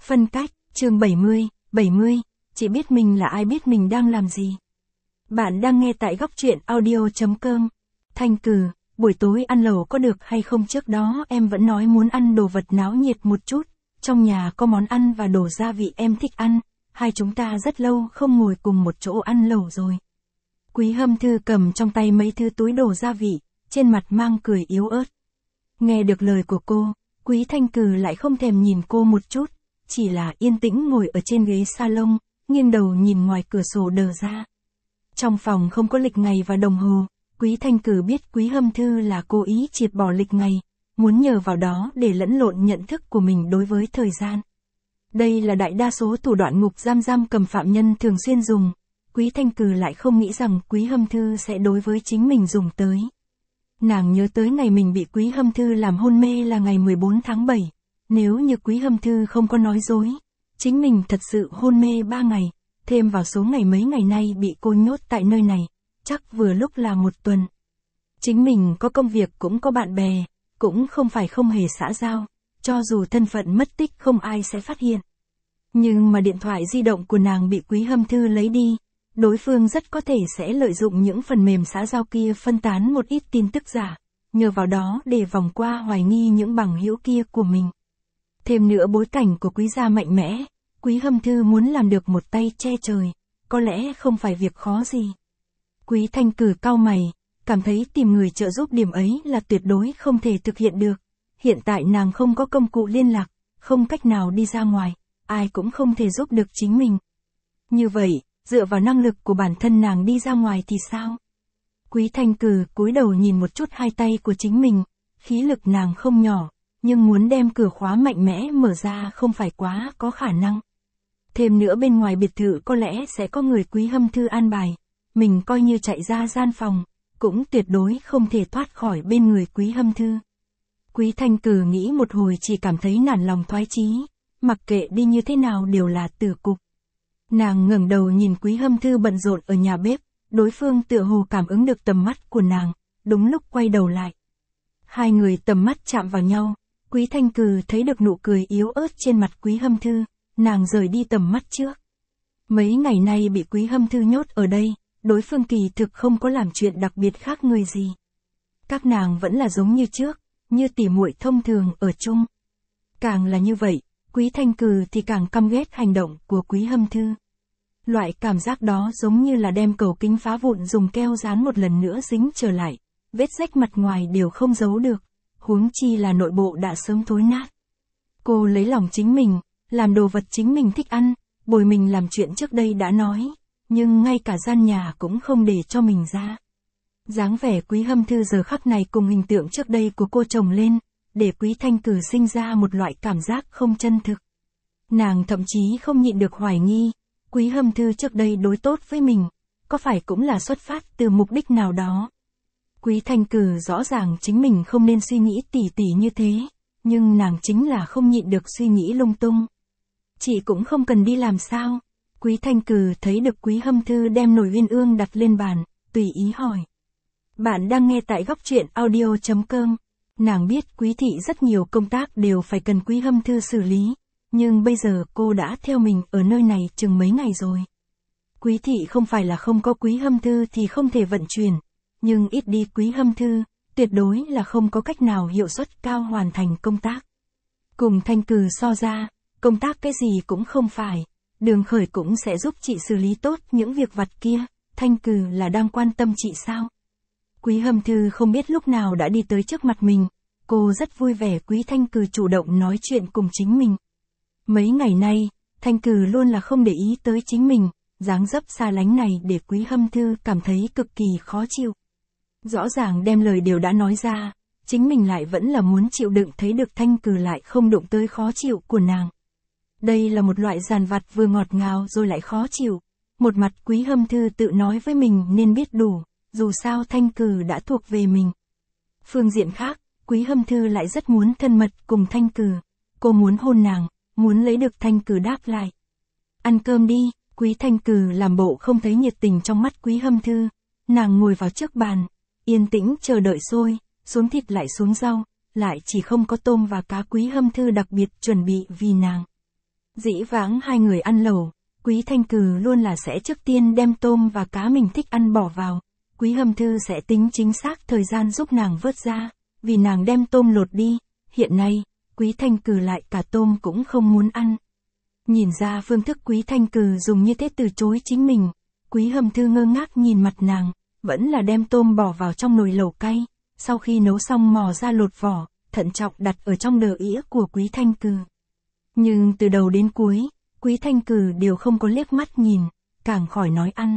Phân cách, chương 70, chị biết mình là ai, biết mình đang làm gì. Bạn đang nghe tại góc truyện audio.com. Thanh Cừ, buổi tối ăn lẩu có được hay không? Trước đó em vẫn nói muốn ăn đồ vật náo nhiệt một chút, trong nhà có món ăn và đồ gia vị em thích ăn, hai chúng ta rất lâu không ngồi cùng một chỗ ăn lẩu rồi. Quý Hâm Thư cầm trong tay mấy thứ túi đồ gia vị, trên mặt mang cười yếu ớt. Nghe được lời của cô, Quý Thanh Cừ lại không thèm nhìn cô một chút, chỉ là yên tĩnh ngồi ở trên ghế salon, nghiêng đầu nhìn ngoài cửa sổ đờ ra. Trong phòng không có lịch ngày và đồng hồ, Quý Thanh Cừ biết Quý Hâm Thư là cố ý triệt bỏ lịch ngày, muốn nhờ vào đó để lẫn lộn nhận thức của mình đối với thời gian. Đây là đại đa số thủ đoạn ngục giam cầm phạm nhân thường xuyên dùng, Quý Thanh Cừ lại không nghĩ rằng Quý Hâm Thư sẽ đối với chính mình dùng tới. Nàng nhớ tới ngày mình bị Quý Hâm Thư làm hôn mê là ngày 14 tháng 7, nếu như Quý Hâm Thư không có nói dối, chính mình thật sự hôn mê 3 ngày, thêm vào số ngày mấy ngày nay bị cô nhốt tại nơi này, chắc vừa lúc là 1 tuần. Chính mình có công việc cũng có bạn bè, cũng không phải không hề xã giao, cho dù thân phận mất tích không ai sẽ phát hiện. Nhưng mà điện thoại di động của nàng bị Quý Hâm Thư lấy đi, đối phương rất có thể sẽ lợi dụng những phần mềm xã giao kia phân tán một ít tin tức giả, nhờ vào đó để vòng qua hoài nghi những bằng hữu kia của mình. Thêm nữa bối cảnh của Quý gia mạnh mẽ, Quý Hâm Thư muốn làm được một tay che trời, có lẽ không phải việc khó gì. Quý Thanh Cừ cau mày, cảm thấy tìm người trợ giúp điểm ấy là tuyệt đối không thể thực hiện được. Hiện tại nàng không có công cụ liên lạc, không cách nào đi ra ngoài, ai cũng không thể giúp được chính mình. Như vậy, dựa vào năng lực của bản thân nàng đi ra ngoài thì sao? Quý Thanh Cừ cúi đầu nhìn một chút hai tay của chính mình, khí lực nàng không nhỏ, nhưng muốn đem cửa khóa mạnh mẽ mở ra không phải quá có khả năng. Thêm nữa bên ngoài biệt thự có lẽ sẽ có người Quý Hâm Thư an bài, mình coi như chạy ra gian phòng, cũng tuyệt đối không thể thoát khỏi bên người Quý Hâm Thư. Quý Thanh Cừ nghĩ một hồi chỉ cảm thấy nản lòng thoái chí, mặc kệ đi như thế nào đều là tử cục. Nàng ngẩng đầu nhìn Quý Hâm Thư bận rộn ở nhà bếp, đối phương tựa hồ cảm ứng được tầm mắt của nàng, đúng lúc quay đầu lại. Hai người tầm mắt chạm vào nhau, Quý Thanh Cừ thấy được nụ cười yếu ớt trên mặt Quý Hâm Thư, nàng rời đi tầm mắt trước. Mấy ngày nay bị Quý Hâm Thư nhốt ở đây, đối phương kỳ thực không có làm chuyện đặc biệt khác người gì. Các nàng vẫn là giống như trước, như tỉ muội thông thường ở chung. Càng là như vậy, Quý Thanh Cừ thì càng căm ghét hành động của Quý Hâm Thư. Loại cảm giác đó giống như là đem cầu kính phá vụn dùng keo dán một lần nữa dính trở lại, vết rách mặt ngoài đều không giấu được, huống chi là nội bộ đã sớm thối nát. Cô lấy lòng chính mình, làm đồ vật chính mình thích ăn, bồi mình làm chuyện trước đây đã nói, nhưng ngay cả gian nhà cũng không để cho mình ra. Dáng vẻ Quý Hâm Thư giờ khắc này cùng hình tượng trước đây của cô chồng lên, để Quý Thanh Cừ sinh ra một loại cảm giác không chân thực. Nàng thậm chí không nhịn được hoài nghi, Quý Hâm Thư trước đây đối tốt với mình, có phải cũng là xuất phát từ mục đích nào đó. Quý Thanh Cừ rõ ràng chính mình không nên suy nghĩ tỉ tỉ như thế, nhưng nàng chính là không nhịn được suy nghĩ lung tung. Chị cũng không cần đi làm sao? Quý Thanh Cừ thấy được Quý Hâm Thư đem nồi uyên ương đặt lên bàn, tùy ý hỏi. Bạn đang nghe tại góc truyện audio.com. Nàng biết Quý thị rất nhiều công tác đều phải cần Quý Hâm Thư xử lý, nhưng bây giờ cô đã theo mình ở nơi này chừng mấy ngày rồi. Quý thị không phải là không có Quý Hâm Thư thì không thể vận chuyển, nhưng ít đi Quý Hâm Thư, tuyệt đối là không có cách nào hiệu suất cao hoàn thành công tác. Cùng Thanh Cừ so ra, công tác cái gì cũng không phải, Đường Khởi cũng sẽ giúp chị xử lý tốt những việc vặt kia, Thanh Cừ là đang quan tâm chị sao? Quý Hâm Thư không biết lúc nào đã đi tới trước mặt mình, cô rất vui vẻ Quý Thanh Cừ chủ động nói chuyện cùng chính mình. Mấy ngày nay, Thanh Cừ luôn là không để ý tới chính mình, dáng dấp xa lánh này để Quý Hâm Thư cảm thấy cực kỳ khó chịu. Rõ ràng đem lời đều đã nói ra, chính mình lại vẫn là muốn chịu đựng thấy được Thanh Cừ lại không đụng tới khó chịu của nàng. Đây là một loại dằn vặt vừa ngọt ngào rồi lại khó chịu. Một mặt Quý Hâm Thư tự nói với mình nên biết đủ, dù sao Thanh Cừ đã thuộc về mình. Phương diện khác, Quý Hâm Thư lại rất muốn thân mật cùng Thanh Cừ. Cô muốn hôn nàng, muốn lấy được Thanh Cừ đáp lại. Ăn cơm đi, Quý Thanh Cừ làm bộ không thấy nhiệt tình trong mắt Quý Hâm Thư. Nàng ngồi vào trước bàn, yên tĩnh chờ đợi sôi, xuống thịt lại xuống rau, lại chỉ không có tôm và cá Quý Hâm Thư đặc biệt chuẩn bị vì nàng. Dĩ vãng hai người ăn lẩu, Quý Thanh Cừ luôn là sẽ trước tiên đem tôm và cá mình thích ăn bỏ vào. Quý Hâm Thư sẽ tính chính xác thời gian giúp nàng vớt ra, vì nàng đem tôm lột đi. Hiện nay, Quý Thanh Cừ lại cả tôm cũng không muốn ăn. Nhìn ra phương thức Quý Thanh Cừ dùng như thế từ chối chính mình, Quý Hâm Thư ngơ ngác nhìn mặt nàng, vẫn là đem tôm bỏ vào trong nồi lẩu cay, sau khi nấu xong mò ra lột vỏ, thận trọng đặt ở trong đờ ĩa của Quý Thanh Cừ. Nhưng từ đầu đến cuối, Quý Thanh Cừ đều không có liếc mắt nhìn, càng khỏi nói ăn.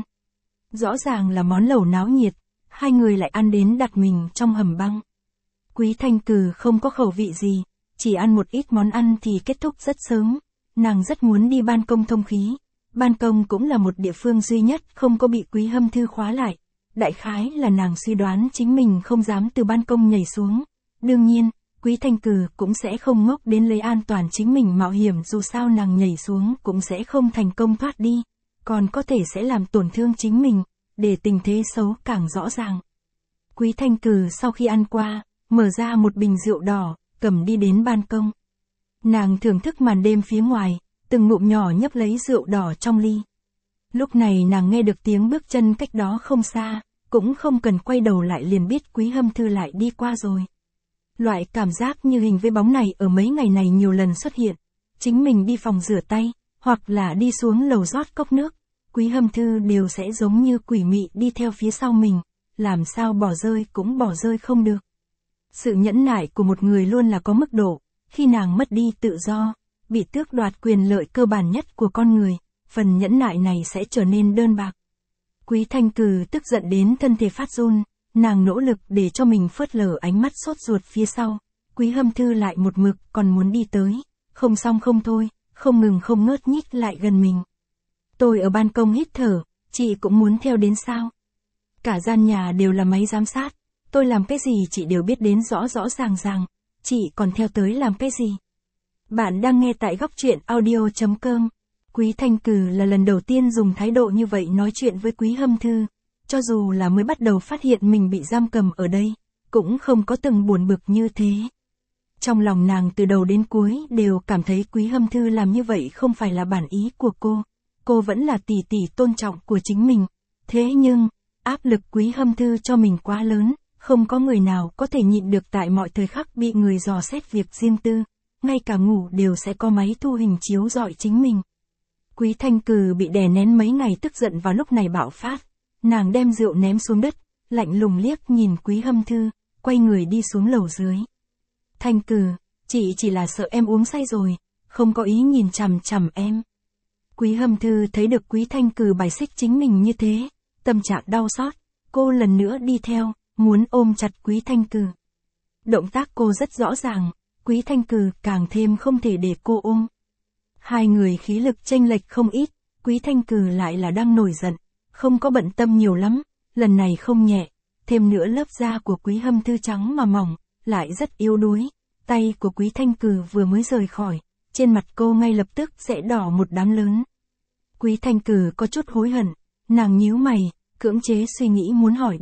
Rõ ràng là món lẩu náo nhiệt, hai người lại ăn đến đặt mình trong hầm băng. Quý Thanh Cừ không có khẩu vị gì, chỉ ăn một ít món ăn thì kết thúc rất sớm. Nàng rất muốn đi ban công thông khí. Ban công cũng là một địa phương duy nhất không có bị Quý Hâm Thư khóa lại. Đại khái là nàng suy đoán chính mình không dám từ ban công nhảy xuống. Đương nhiên, Quý Thanh Cừ cũng sẽ không ngốc đến lấy an toàn chính mình mạo hiểm, dù sao nàng nhảy xuống cũng sẽ không thành công thoát đi, còn có thể sẽ làm tổn thương chính mình, để tình thế xấu càng rõ ràng. Quý Thanh Cừ sau khi ăn qua, mở ra một bình rượu đỏ, cầm đi đến ban công. Nàng thưởng thức màn đêm phía ngoài, từng ngụm nhỏ nhấp lấy rượu đỏ trong ly. Lúc này nàng nghe được tiếng bước chân cách đó không xa, cũng không cần quay đầu lại liền biết Quý Hâm Thư lại đi qua rồi. Loại cảm giác như hình với bóng này ở mấy ngày này nhiều lần xuất hiện. Chính mình đi phòng rửa tay, hoặc là đi xuống lầu rót cốc nước, Quý Hâm Thư đều sẽ giống như quỷ mị đi theo phía sau mình, làm sao bỏ rơi cũng bỏ rơi không được. Sự nhẫn nại của một người luôn là có mức độ, khi nàng mất đi tự do, bị tước đoạt quyền lợi cơ bản nhất của con người, phần nhẫn nại này sẽ trở nên đơn bạc. Quý Thanh Cừ tức giận đến thân thể phát run, nàng nỗ lực để cho mình phớt lờ ánh mắt sốt ruột phía sau. Quý Hâm Thư lại một mực còn muốn đi tới, không xong không thôi, không ngừng không ngớt nhích lại gần mình. Tôi ở ban công hít thở, chị cũng muốn theo đến sao? Cả gian nhà đều là máy giám sát, tôi làm cái gì chị đều biết đến rõ rõ ràng ràng, chị còn theo tới làm cái gì? Bạn đang nghe tại góc truyện audio.com. Quý Thanh Cừ là lần đầu tiên dùng thái độ như vậy nói chuyện với Quý Hâm Thư, cho dù là mới bắt đầu phát hiện mình bị giam cầm ở đây, cũng không có từng buồn bực như thế. Trong lòng nàng từ đầu đến cuối đều cảm thấy Quý Hâm Thư làm như vậy không phải là bản ý của cô vẫn là tỷ tỷ tôn trọng của chính mình. Thế nhưng, áp lực Quý Hâm Thư cho mình quá lớn, không có người nào có thể nhịn được tại mọi thời khắc bị người dò xét việc riêng tư, ngay cả ngủ đều sẽ có máy thu hình chiếu rọi chính mình. Quý Thanh Cừ bị đè nén mấy ngày tức giận vào lúc này bạo phát, nàng đem rượu ném xuống đất, lạnh lùng liếc nhìn Quý Hâm Thư, quay người đi xuống lầu dưới. Thanh Cừ, chị chỉ là sợ em uống say rồi, không có ý nhìn chằm chằm em. Quý Hâm Thư thấy được Quý Thanh Cừ bài xích chính mình như thế, tâm trạng đau xót, cô lần nữa đi theo, muốn ôm chặt Quý Thanh Cừ. Động tác cô rất rõ ràng, Quý Thanh Cừ càng thêm không thể để cô ôm. Hai người khí lực chênh lệch không ít, Quý Thanh Cừ lại là đang nổi giận, không có bận tâm nhiều lắm, lần này không nhẹ, thêm nữa lớp da của Quý Hâm Thư trắng mà mỏng, lại rất yếu đuối, tay của Quý Thanh Cừ vừa mới rời khỏi, trên mặt cô ngay lập tức sẽ đỏ một đám lớn. Quý Thanh Cừ có chút hối hận, nàng nhíu mày, cưỡng chế suy nghĩ muốn hỏi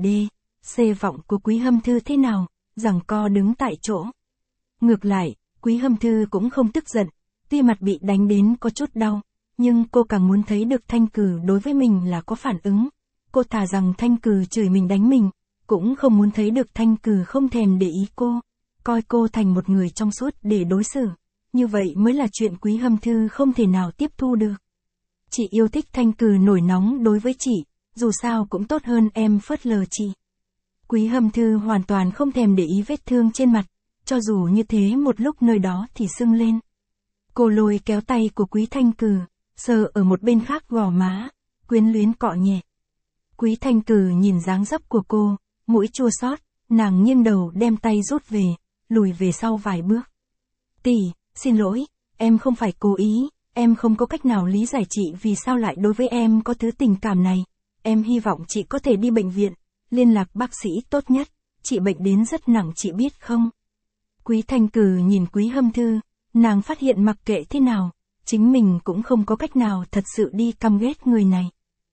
C vọng của Quý Hâm Thư thế nào, giằng co đứng tại chỗ. Ngược lại, Quý Hâm Thư cũng không tức giận, tuy mặt bị đánh đến có chút đau, nhưng cô càng muốn thấy được Thanh Cừ đối với mình là có phản ứng. Cô thà rằng Thanh Cừ chửi mình đánh mình, cũng không muốn thấy được Thanh Cừ không thèm để ý cô, coi cô thành một người trong suốt để đối xử. Như vậy mới là chuyện Quý Hâm Thư không thể nào tiếp thu được. Chị yêu thích Thanh Cừ nổi nóng đối với chị, dù sao cũng tốt hơn em phớt lờ chị. Quý Hâm Thư hoàn toàn không thèm để ý vết thương trên mặt, cho dù như thế một lúc nơi đó thì sưng lên. Cô lôi kéo tay của Quý Thanh Cừ, sờ ở một bên khác gò má, quyến luyến cọ nhẹ. Quý Thanh Cừ nhìn dáng dấp của cô, mũi chua xót, nàng nghiêng đầu đem tay rút về, lùi về sau vài bước. Tỷ, xin lỗi, em không phải cố ý, em không có cách nào lý giải chị vì sao lại đối với em có thứ tình cảm này. Em hy vọng chị có thể đi bệnh viện, liên lạc bác sĩ tốt nhất, chị bệnh đến rất nặng chị biết không? Quý Thanh Cừ nhìn Quý Hâm Thư, nàng phát hiện mặc kệ thế nào, chính mình cũng không có cách nào thật sự đi căm ghét người này.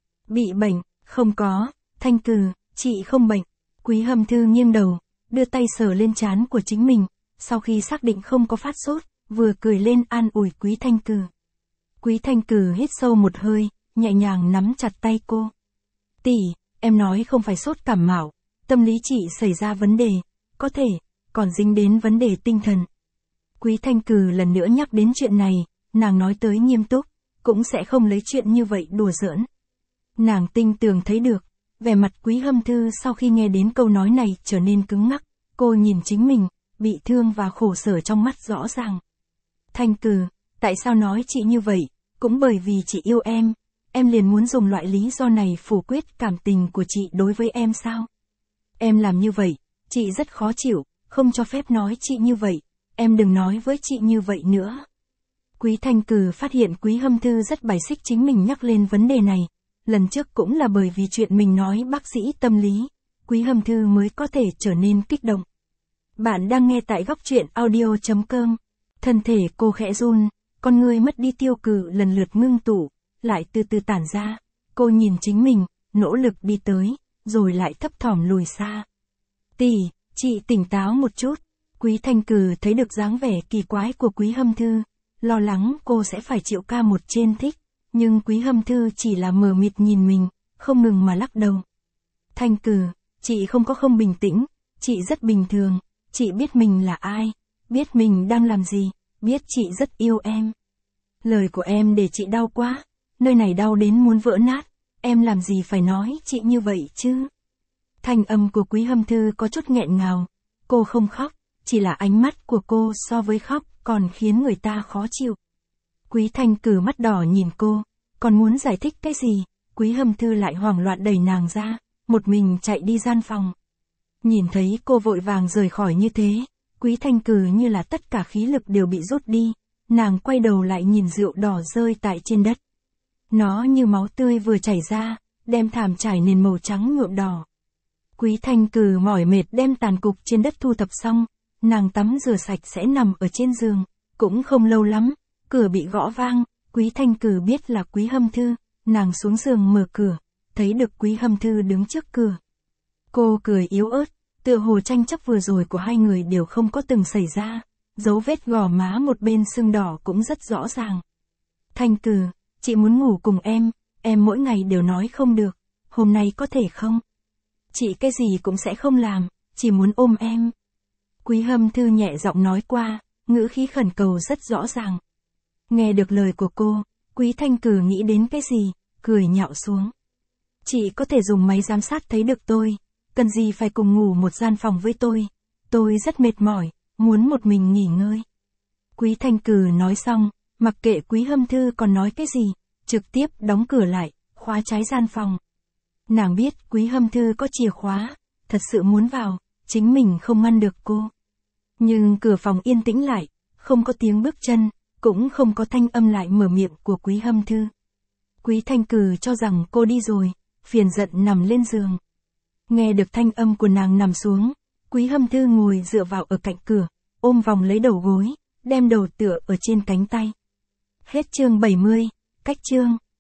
Bị bệnh, không có, Thanh Cừ, chị không bệnh. Quý Hâm Thư nghiêng đầu, đưa tay sờ lên trán của chính mình, sau khi xác định không có phát sốt, vừa cười lên an ủi Quý Thanh Cừ. Quý Thanh Cử hít sâu một hơi, nhẹ nhàng nắm chặt tay cô. Tỷ, em nói không phải sốt cảm mạo, tâm lý chị xảy ra vấn đề, có thể, còn dính đến vấn đề tinh thần. Quý Thanh Cử lần nữa nhắc đến chuyện này, nàng nói tới nghiêm túc, cũng sẽ không lấy chuyện như vậy đùa giỡn. Nàng tinh tường thấy được, vẻ mặt Quý Hâm Thư sau khi nghe đến câu nói này trở nên cứng ngắc, cô nhìn chính mình, bị thương và khổ sở trong mắt rõ ràng. Thanh Cử, tại sao nói chị như vậy, cũng bởi vì chị yêu em liền muốn dùng loại lý do này phủ quyết cảm tình của chị đối với em sao? Em làm như vậy, chị rất khó chịu, không cho phép nói chị như vậy, em đừng nói với chị như vậy nữa. Quý Thanh Cử phát hiện Quý Hâm Thư rất bài xích chính mình nhắc lên vấn đề này, lần trước cũng là bởi vì chuyện mình nói bác sĩ tâm lý, Quý Hâm Thư mới có thể trở nên kích động. Bạn đang nghe tại góc truyện audio.com. Thân thể cô khẽ run, con người mất đi tiêu cự lần lượt ngưng tụ, lại từ từ tản ra. Cô nhìn chính mình, nỗ lực đi tới, rồi lại thấp thỏm lùi xa. Tỷ, chị tỉnh táo một chút. Quý Thanh Cử thấy được dáng vẻ kỳ quái của Quý Hâm Thư, lo lắng cô sẽ phải chịu ca một trên thích, nhưng Quý Hâm Thư chỉ là mờ mịt nhìn mình, không ngừng mà lắc đầu. Thanh Cử, chị không có không bình tĩnh, chị rất bình thường, chị biết mình là ai, biết mình đang làm gì, biết chị rất yêu em. Lời của em để chị đau quá, nơi này đau đến muốn vỡ nát, em làm gì phải nói chị như vậy chứ? Thanh âm của Quý Hâm Thư có chút nghẹn ngào, cô không khóc, chỉ là ánh mắt của cô so với khóc còn khiến người ta khó chịu. Quý Thanh Cử mắt đỏ nhìn cô, còn muốn giải thích cái gì, Quý Hâm Thư lại hoảng loạn đẩy nàng ra, một mình chạy đi gian phòng. Nhìn thấy cô vội vàng rời khỏi như thế, Quý Thanh Cử như là tất cả khí lực đều bị rút đi, nàng quay đầu lại nhìn rượu đỏ rơi tại trên đất. Nó như máu tươi vừa chảy ra, đem thảm trải nền màu trắng nhuộm đỏ. Quý Thanh Cử mỏi mệt đem tàn cục trên đất thu thập xong, nàng tắm rửa sạch sẽ nằm ở trên giường, cũng không lâu lắm, cửa bị gõ vang, Quý Thanh Cử biết là Quý Hâm Thư, nàng xuống giường mở cửa, thấy được Quý Hâm Thư đứng trước cửa. Cô cười yếu ớt, tựa hồ tranh chấp vừa rồi của hai người đều không có từng xảy ra, dấu vết gò má một bên sưng đỏ cũng rất rõ ràng. Thanh Cử, chị muốn ngủ cùng em mỗi ngày đều nói không được, hôm nay có thể không? Chị cái gì cũng sẽ không làm, chỉ muốn ôm em. Quý Hâm Thư nhẹ giọng nói qua, ngữ khí khẩn cầu rất rõ ràng. Nghe được lời của cô, Quý Thanh Cử nghĩ đến cái gì, cười nhạo xuống. Chị có thể dùng máy giám sát thấy được tôi, cần gì phải cùng ngủ một gian phòng với tôi rất mệt mỏi, muốn một mình nghỉ ngơi. Quý Thanh Cử nói xong, mặc kệ Quý Hâm Thư còn nói cái gì, trực tiếp đóng cửa lại, khóa trái gian phòng. Nàng biết Quý Hâm Thư có chìa khóa, thật sự muốn vào, chính mình không ngăn được cô. Nhưng cửa phòng yên tĩnh lại, không có tiếng bước chân, cũng không có thanh âm lại mở miệng của Quý Hâm Thư. Quý Thanh Cử cho rằng cô đi rồi, phiền giận nằm lên giường. Nghe được thanh âm của nàng nằm xuống, Quý Hâm Thư ngồi dựa vào ở cạnh cửa, ôm vòng lấy đầu gối, đem đầu tựa ở trên cánh tay. Hết chương 70, cách chương.